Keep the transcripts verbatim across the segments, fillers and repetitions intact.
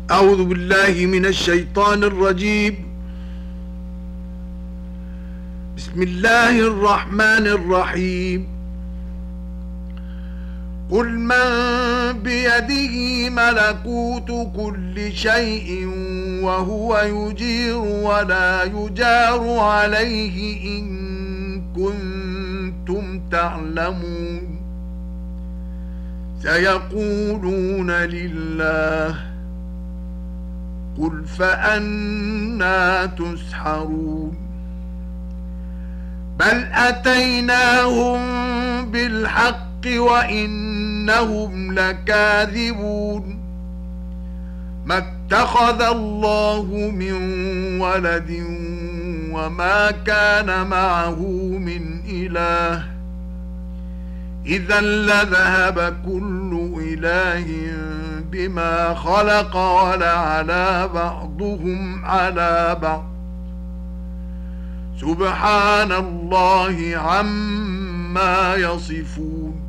أعوذ بالله من الشيطان الرجيم. بسم الله الرحمن الرحيم. قل من بيده ملكوت كل شيء وهو يجير ولا يجار عليه إن كنتم تعلمون. سيقولون لله، قل فأنى تسحرون. بل أتيناهم بالحق وإنهم لكاذبون. ما اتخذ الله من ولد وما كان معه من إله، إذا لذهب كل إله بما خلق ولعلى بعضهم على بعض. سبحان الله عما يصفون.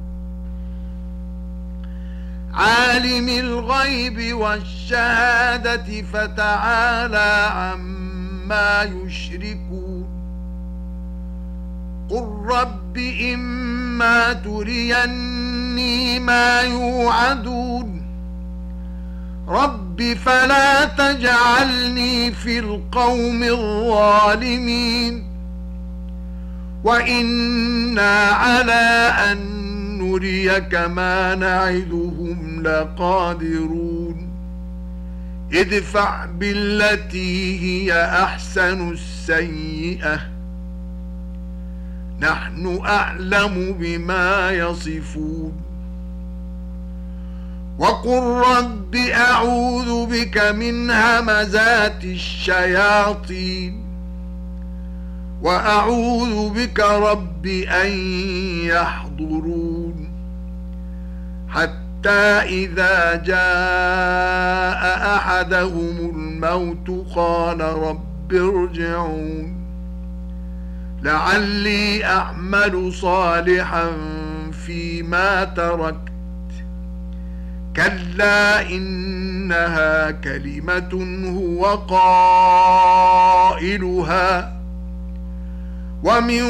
عالم الغيب والشهادة فتعالى عما يشركون. قل رب إما تريني ما يوعدون، رب فلا تجعلني في القوم الظالمين. وإنا على أن نريك ما نعدهم لقادرون. ادفع بالتي هي أحسن السيئة، نحن أعلم بما يصفون. وقل رب أعوذ بك من همزات الشياطين، وأعوذ بك رب أن يحضرون. حتى إذا جاء أحدهم الموت قال رب ارجعون لعلي أعمل صالحا فيما تركت. كلا إنها كلمة هو قائلها ومن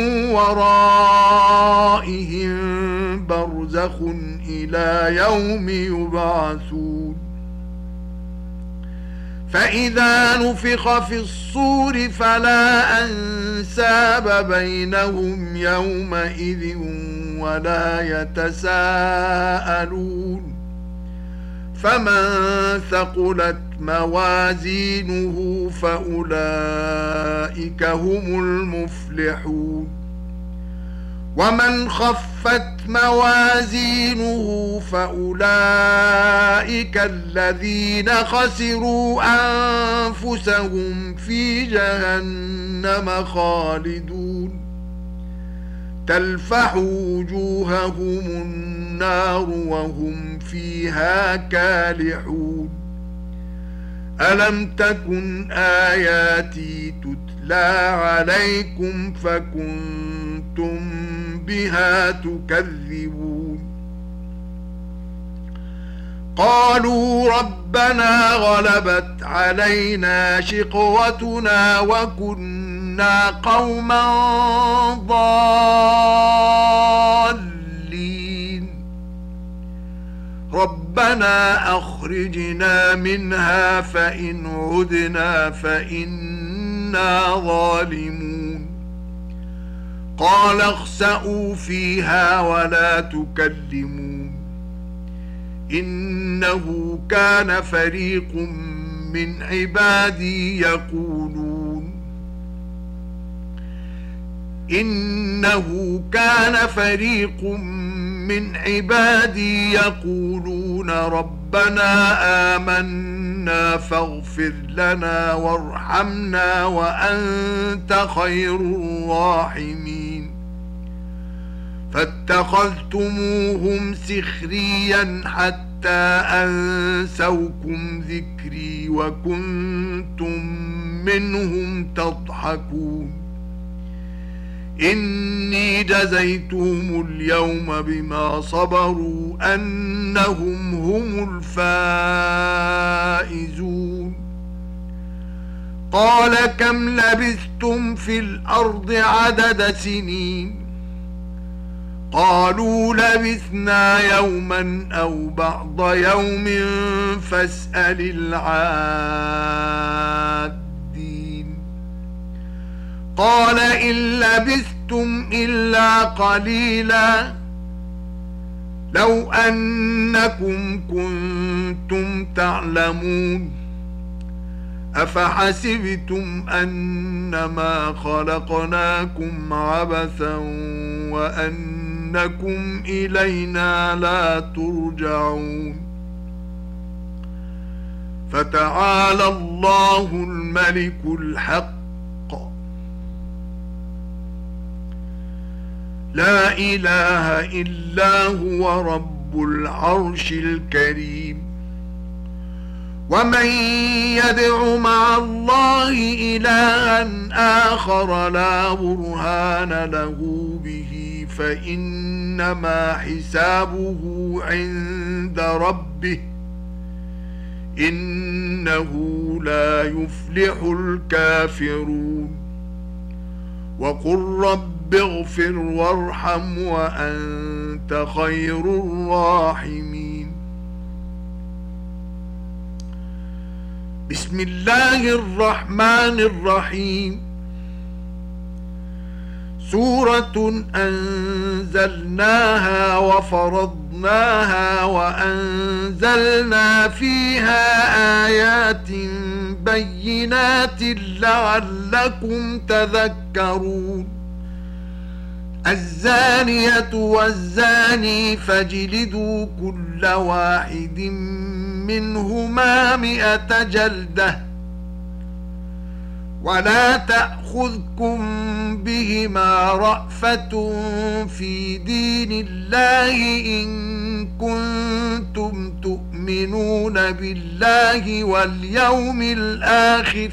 ورائهم برزخ إلى يوم يبعثون. فإذا نفخ في الصور فلا أنساب بينهم يومئذ ولا يتساءلون. فمن ثقلت موازينه فأولئك هم المفلحون. ومن خفت موازينه فأولئك الذين خسروا أنفسهم في جهنم خالدون. تلفح وجوههم النار وهم فيها كالحون. ألم تكن آياتي تتلى عليكم فكنتم بها تكذبون. قالوا ربنا غلبت علينا شقوتنا وكنا قوما ضالين. ربنا أخرجنا منها فإن عدنا فإنا ظالمون. قال اخسئوا فيها ولا تكلمون. إنه كان فريق من عبادي يقولون إنه كان فريق من عبادي يقولون ربنا آمنا فاغفر لنا وارحمنا وأنت خير الراحمين. فاتخذتموهم سخريا حتى أنسوكم ذكري وكنتم منهم تضحكون. إني جزيتهم اليوم بما صبروا أنهم هم الفائزون. قال كم لبثتم في الأرض عدد سنين قالوا لبثنا يوما أو بعض يوم فاسأل العادين قال إن لبثتم إلا قليلا لو أنكم كنتم تعلمون أفحسبتم أنما خلقناكم عبثا وأنكم إلينا لا ترجعون فتعالى الله الملك الحق لا إله إلا هو رب العرش الكريم ومن يدع مع الله إلها آخر لا برهان له به فإنما حسابه عند ربه إنه لا يفلح الكافرون وقل رب اغفر وارحم وأنت خير الراحمين بسم الله الرحمن الرحيم سورة أنزلناها وفرضناها وأنزلنا فيها آيات بينات لعلكم تذكرون الزانية والزاني فاجلدوا كل واحد منهما مئة جلدة ولا تأخذكم بهما رأفة في دين الله إن كنتم تؤمنون بالله واليوم الآخر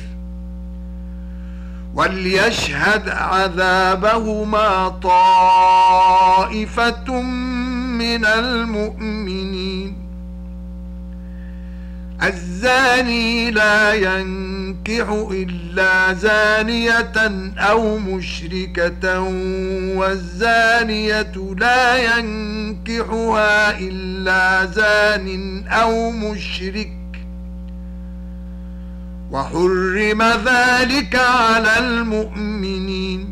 وليشهد عذابهما طائفة من المؤمنين الزاني لا ينكح إلا زانية أو مشركة والزانية لا ينكحها إلا زان أو مشرك وحرم ذلك على المؤمنين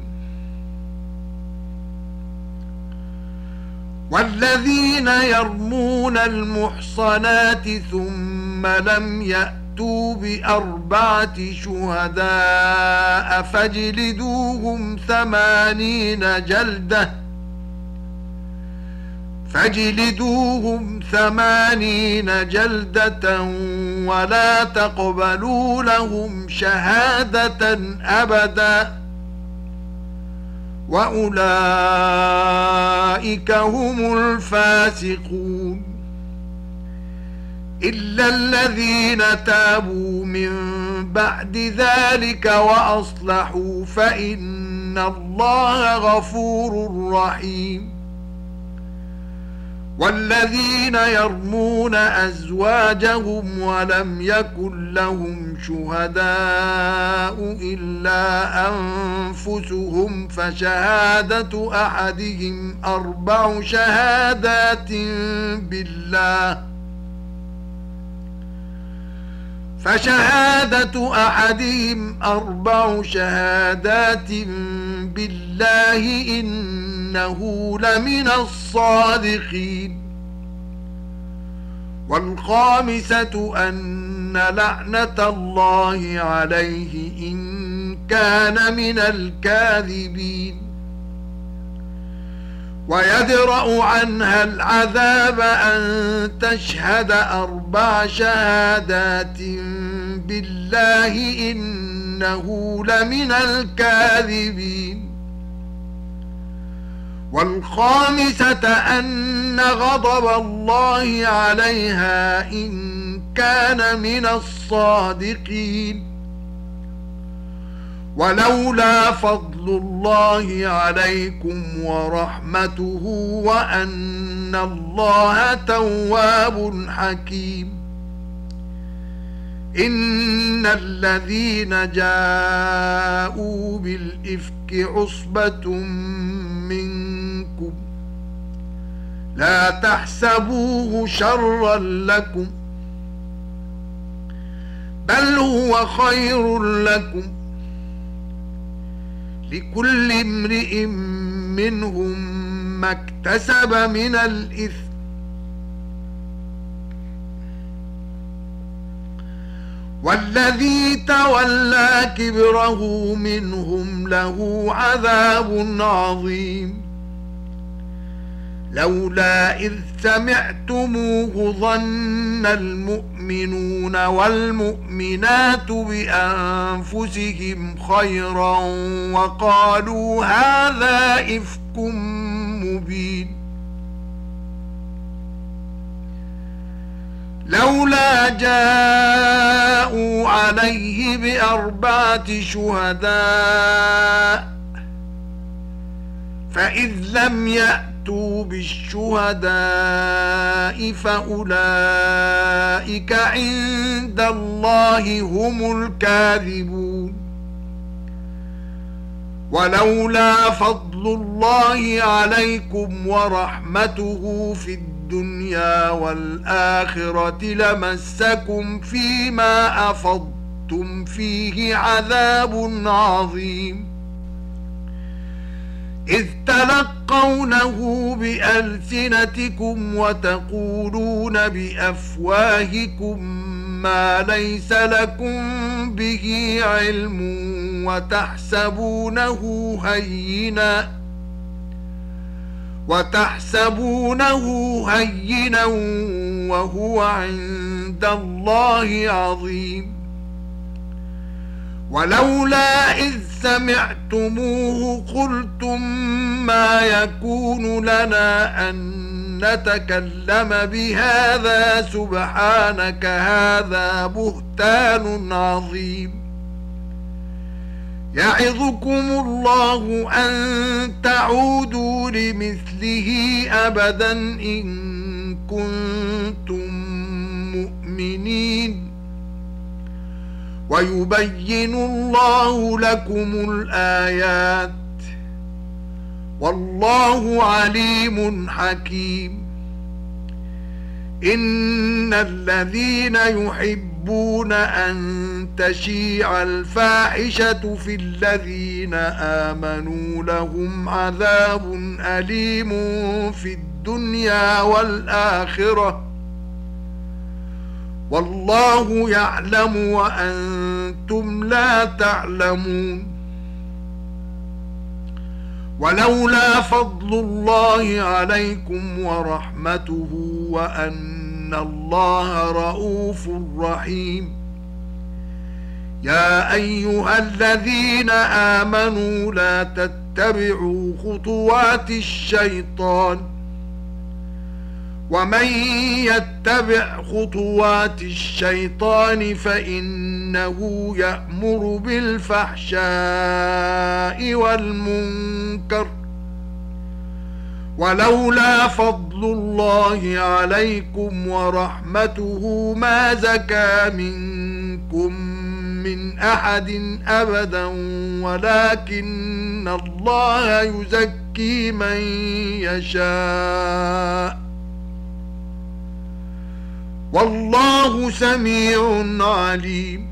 والذين يرمون المحصنات ثم لم يأتوا بأربعة شهداء فاجلدوهم ثمانين جلدة فاجلدوهم ثمانين جلدة ولا تقبلوا لهم شهادة أبدا وأولئك هم الفاسقون إلا الذين تابوا من بعد ذلك وأصلحوا فإن الله غفور رحيم والذين يرمون أزواجهم ولم يكن لهم شهداء إلا أنفسهم فشهادة أحدهم أربع شهادات بالله فشهادة أحدهم أربع شهادات بالله إنه لمن الصادقين والخامسة أن لعنة الله عليه إن كان من الكاذبين ويدرأ عنها العذاب أن تشهد أربع شهادات بالله إنه لمن الكاذبين والخامسة أن غضب الله عليها إن كان من الصادقين ولولا فضل الله عليكم ورحمته وأن الله تواب حكيم إن الذين جاءوا بالإفك عصبة منكم لا تحسبوه شرا لكم بل هو خير لكم لكل امرئ منهم ما اكتسب من الإثم والذي تولى كبره منهم له عذاب عظيم لولا إذ سمعتموه ظن المؤمنون والمؤمنات بأنفسهم خيرا وقالوا هذا إفك مبين لولا جاءوا عليه بأربعة شهداء فإذ لم يأتوا بالشهداء فأولئك عند الله هم الكاذبون ولولا فضل الله عليكم ورحمته في الدنيا والآخرة لمسكم فيما أفضتم فيه عذاب عظيم إذ تلقونه بألسنتكم وتقولون بأفواهكم ما ليس لكم به علم وتحسبونه هينا وتحسبونه هينا وهو عند الله عظيم ولولا إذ سمعتموه قلتم ما يكون لنا أن نتكلم بهذا سبحانك هذا بهتان عظيم يعظكم الله أن تعودوا لمثله أبدا إن كنتم مؤمنين ويبين الله لكم الآيات والله عليم حكيم إن الذين يحبون أن تشيع الفاحشة في الذين آمنوا لهم عذاب أليم في الدنيا والآخرة والله يعلم وأنتم لا تعلمون ولولا فضل الله عليكم ورحمته وأن الله رؤوف رحيم يا أيها الذين آمنوا لا تتبعوا خطوات الشيطان ومن يتبع خطوات الشيطان فإنه يأمر بالفحشاء والمنكر ولولا فضل الله عليكم ورحمته ما زكى منكم من أحد أبدا ولكن الله يزكي من يشاء والله سميع عليم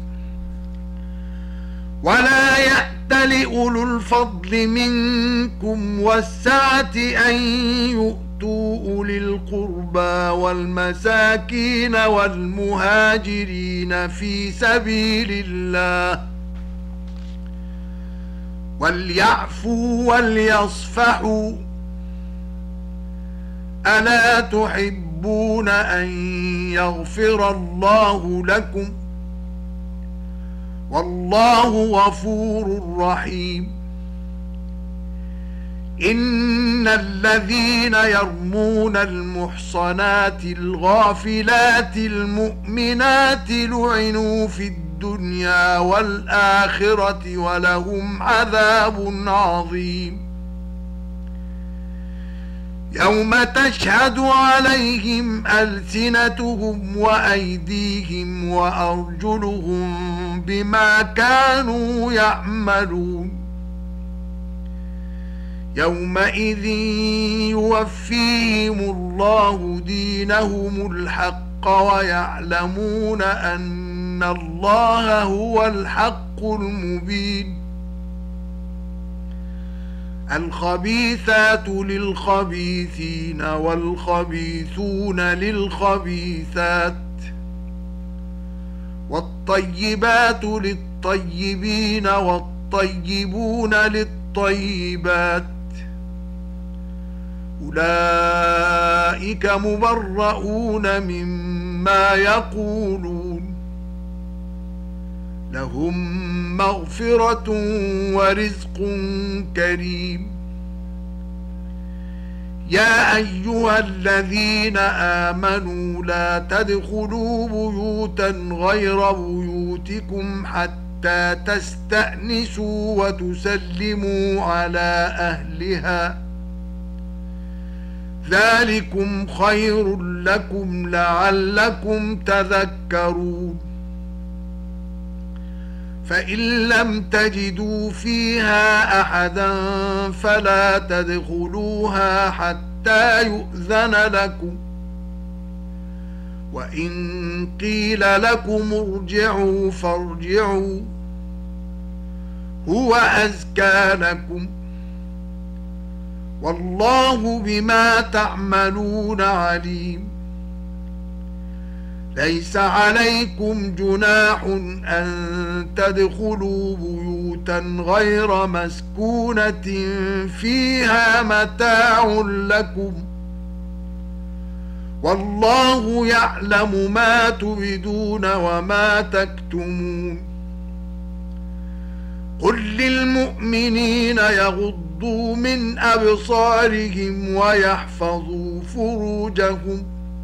ولا يأتل أولو الفضل منكم والسعة أن يؤتوا أولي القربى والمساكين والمهاجرين في سبيل الله وليعفوا وليصفحوا ألا تحبون أن يغفر الله لكم والله غفور رحيم إن الذين يرمون المحصنات الغافلات المؤمنات لعنوا في الدنيا والآخرة ولهم عذاب عظيم يوم تشهد عليهم ألسنتهم وأيديهم وأرجلهم بما كانوا يعملون يومئذ يوفيهم الله دينهم الحق ويعلمون أن الله هو الحق المبين الخبيثات للخبيثين والخبيثون للخبيثات والطيبات للطيبين والطيبون للطيبات أولئك مبرؤون مما يقولون لهم مغفرة ورزق كريم يا أيها الذين آمنوا لا تدخلوا بيوتا غير بيوتكم حتى تستأنسوا وتسلموا على أهلها ذلكم خير لكم لعلكم تذكرون فإن لم تجدوا فيها أحدا فلا تدخلوها حتى يؤذن لكم وإن قيل لكم ارجعوا فارجعوا هو أزكى لكم والله بما تعملون عليم ليس عليكم جناح أن تدخلوا بيوتا غير مسكونة فيها متاع لكم والله يعلم ما تبدون وما تكتمون قل للمؤمنين يغضوا من أبصارهم ويحفظوا فروجهم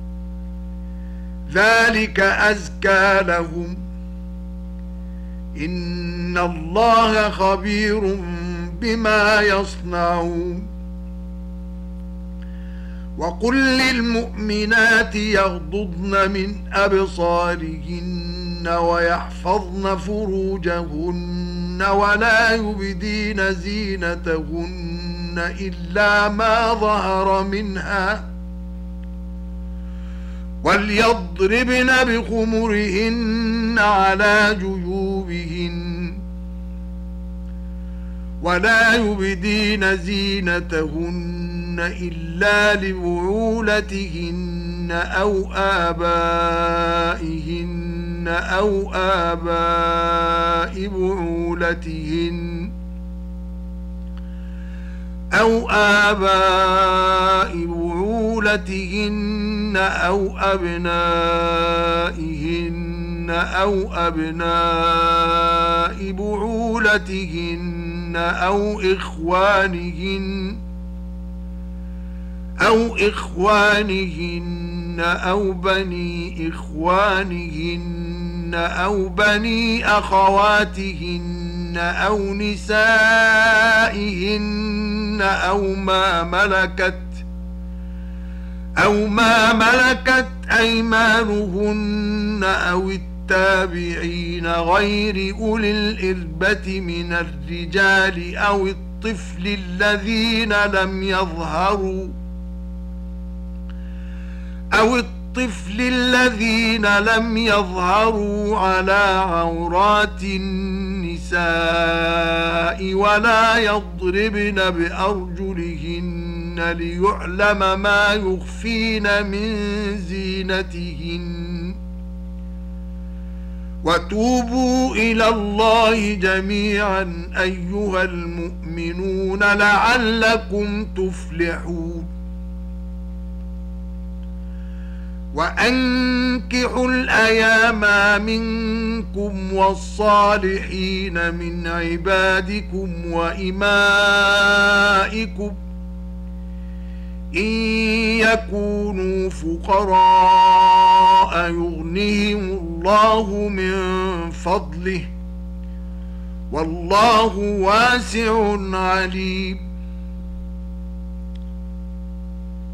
ذلك أزكى لهم إن الله خبير بما يصنعون وقل للمؤمنات يغضضن من أبصارهن ويحفظن فروجهن ولا يبدين زينتهن إلا ما ظهر منها وليضربن بخمرهن على جيوبهن ولا يبدين زينتهن إلا لبعولتهن أو آبائهن أو آباء بعولتهن أو آباء بعولتهن أو أبنائهن أو أبناء بعولتهن أو إخوانهن أو إخوانهن أو بني إخوانهن أو بني أخواتهن أو نسائهن أو ما ملكت أو ما ملكت أيمانهن أو التابعين غير أولي الإربة من الرجال أو الطفل الذين لم يظهروا أو الطفل الذين لم يظهروا على عورات النساء ولا يضربن بأرجلهن ليعلم ما يخفين من زينتهن وتوبوا إلى الله جميعا أيها المؤمنون لعلكم تفلحون وأنكحوا الأيام منكم والصالحين من عبادكم وإمائكم إن يكونوا فقراء يغنيهم الله من فضله والله واسع عليم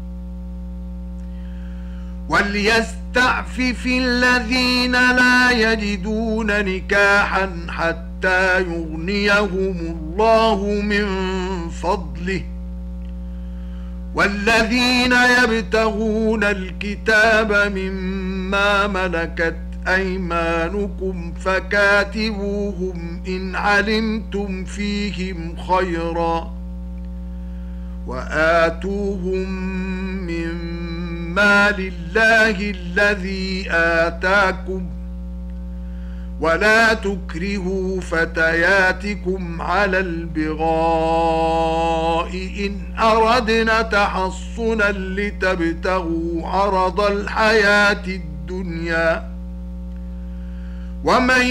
وليستعفف الذين لا يجدون نكاحا حتى يغنيهم الله من فضله، والذين يبتغون الكتاب مما ملكت أيمانكم فكاتبوهم إن علمتم فيهم خيرا، وآتوهم مما لله الذي آتاكم، ولا تكرهوا فتياتكم على البغاء إن أردنا تحصنا لتبتغوا عرض الحياة الدنيا، ومن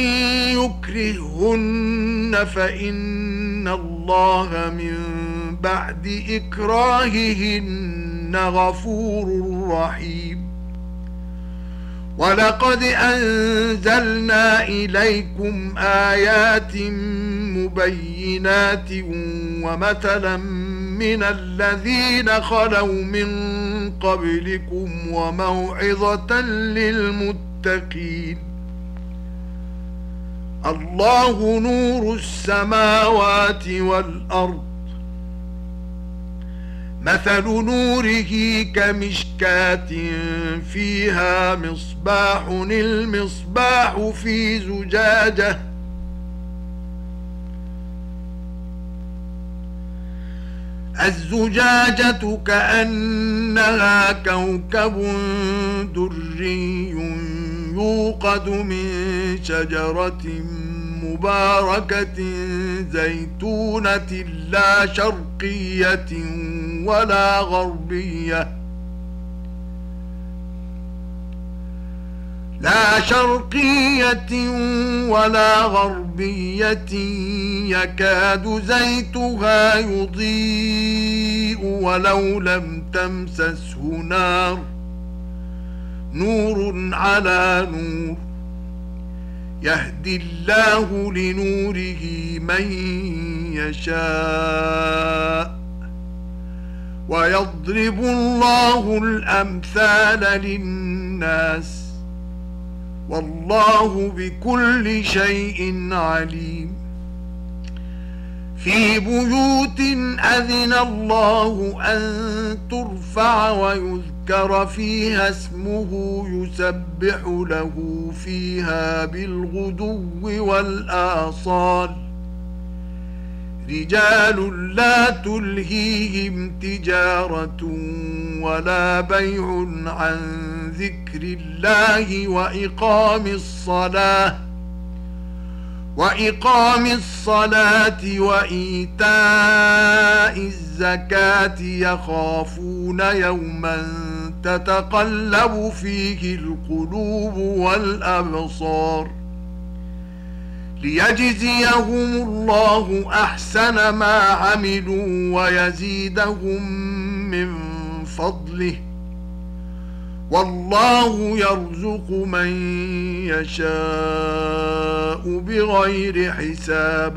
يكرهن فإن الله من بعد إكراههن غفور رحيم. ولقد أنزلنا إليكم آيات مبينات ومثلا من الذين خلوا من قبلكم وموعظة للمتقين. الله نور السماوات والأرض، مثل نوره كمشكاة فيها مصباح، المصباح في زجاجة، الزجاجة كأنها كوكب دري يوقد من شجرة مباركة زيتونة لا شرقية ولا غربية لا شرقية ولا غربية يكاد زيتها يضيء ولو لم تمسسه نار، نور على نور، يهدي الله لنوره من يشاء، ويضرب الله الأمثال للناس، والله بكل شيء عليم. في بيوت أذن الله أن ترفع ويذكر فيها اسمه يسبح له فيها بالغدو والآصال، رجال لا تلهيهم تجارة ولا بيع عن ذكر الله وإقام الصلاة وإقام الصلاة وإيتاء الزكاة، يخافون يوما تتقلب فيه القلوب والأبصار، ليجزيهم الله أحسن ما عملوا ويزيدهم من فضله، والله يرزق من يشاء بغير حساب.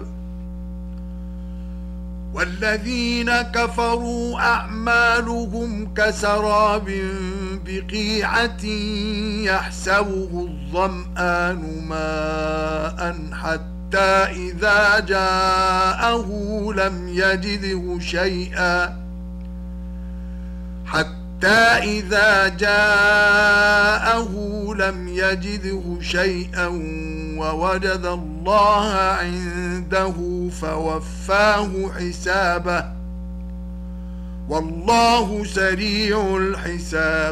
والذين كفروا أعمالهم كسراب بقيعة يحسبه الظمآن ماء حتى إذا جاءه لم يجده شيئا حتى حتى إذا جاءه لم يجده شيئا ووجد الله عنده فوفاه حسابه، والله سريع الحساب.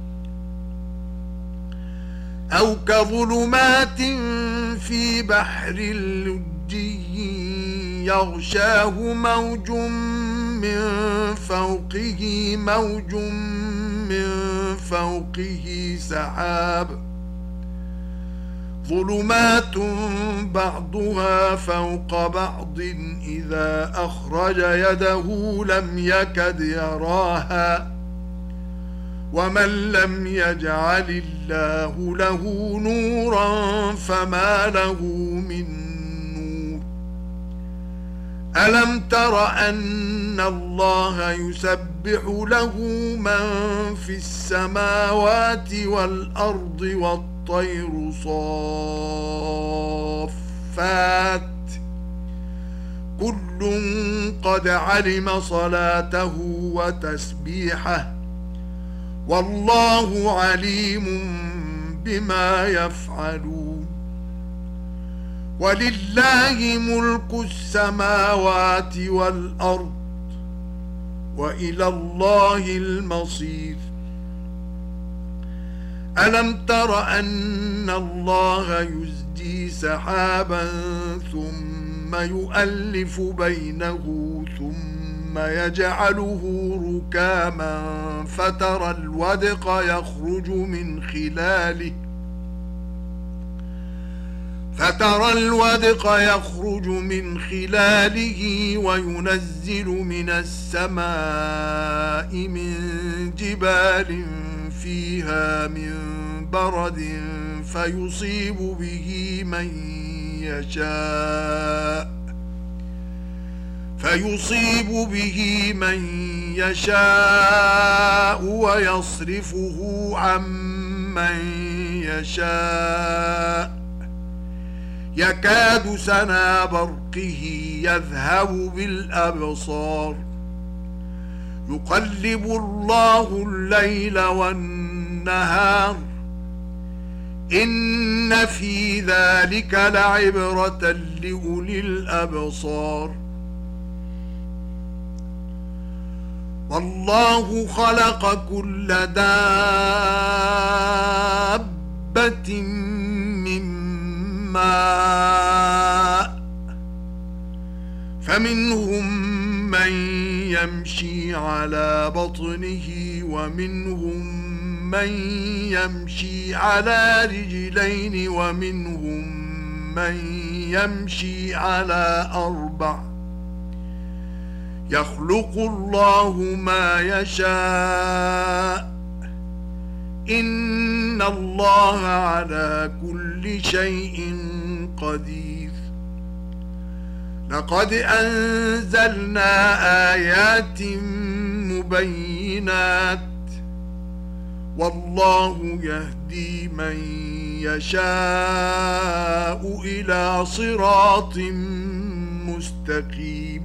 أو كظلمات في بحر لجي يغشاه موج من فوقه موج من فوقه سحاب، ظلمات بعضها فوق بعض إذا أخرج يده لم يكد يراها، ومن لم يجعل الله له نورا فما له من نور. ألم تر أن الله يسبح له من في السماوات والأرض والطير صافات كل قد علم صلاته وتسبيحه والله عليم بما يفعلون ولله ملك السماوات والأرض وإلى الله المصير ألم تر أن الله يزجي سحابا ثم يؤلف بينه ثم يجعله ركاما فترى الودق يخرج من خلاله فترى الودق يخرج من خلاله وينزل من السماء من جبال فيها من برد فيصيب به من يشاء فيصيب به من يشاء ويصرفه عن من يشاء يكاد سنا برقه يذهب بالأبصار يقلب الله الليل والنهار إن في ذلك لعبرة لأولي الأبصار والله خلق كل دابة من ماء فمنهم من يمشي على بطنه ومنهم من يمشي على رجلين ومنهم من يمشي على أربع يخلق الله ما يشاء إن الله على كل شيء قدير لقد أنزلنا آيات مبينات والله يهدي من يشاء إلى صراط مستقيم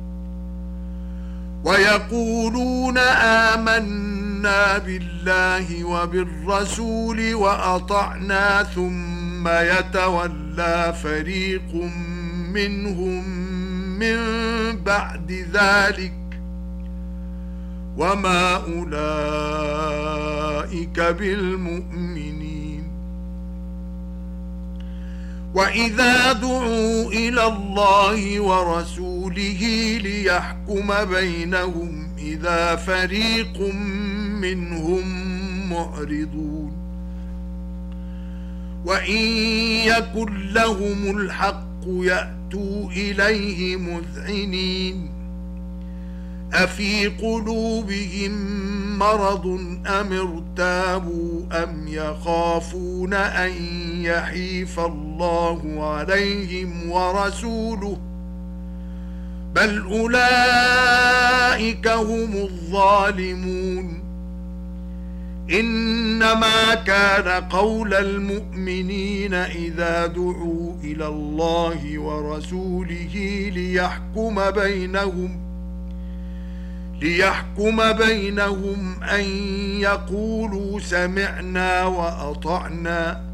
ويقولون آمنا بالله وبالرسول وأطعنا ثم يتولى فريق منهم من بعد ذلك وما أولئك بالمؤمنين وإذا دعوا إلى الله ورسوله ليحكم بينهم إذا فريق منهم معرضون وإن يكن لهم الحق يأتوا إليه مذعنين أفي قلوبهم مرض أم ارتابوا أم يخافون أن يحيف الله عليهم ورسوله بل أولئك هم الظالمون إنما كان قول المؤمنين إذا دعوا إلى الله ورسوله ليحكم بينهم ليحكم بينهم أن يقولوا سمعنا وأطعنا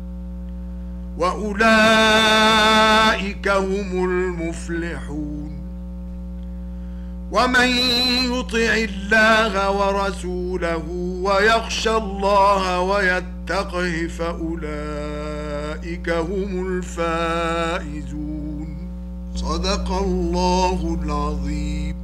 وأولئك هم المفلحون ومن يطع الله ورسوله ويخشى الله ويتقه فأولئك هم الفائزون صدق الله العظيم.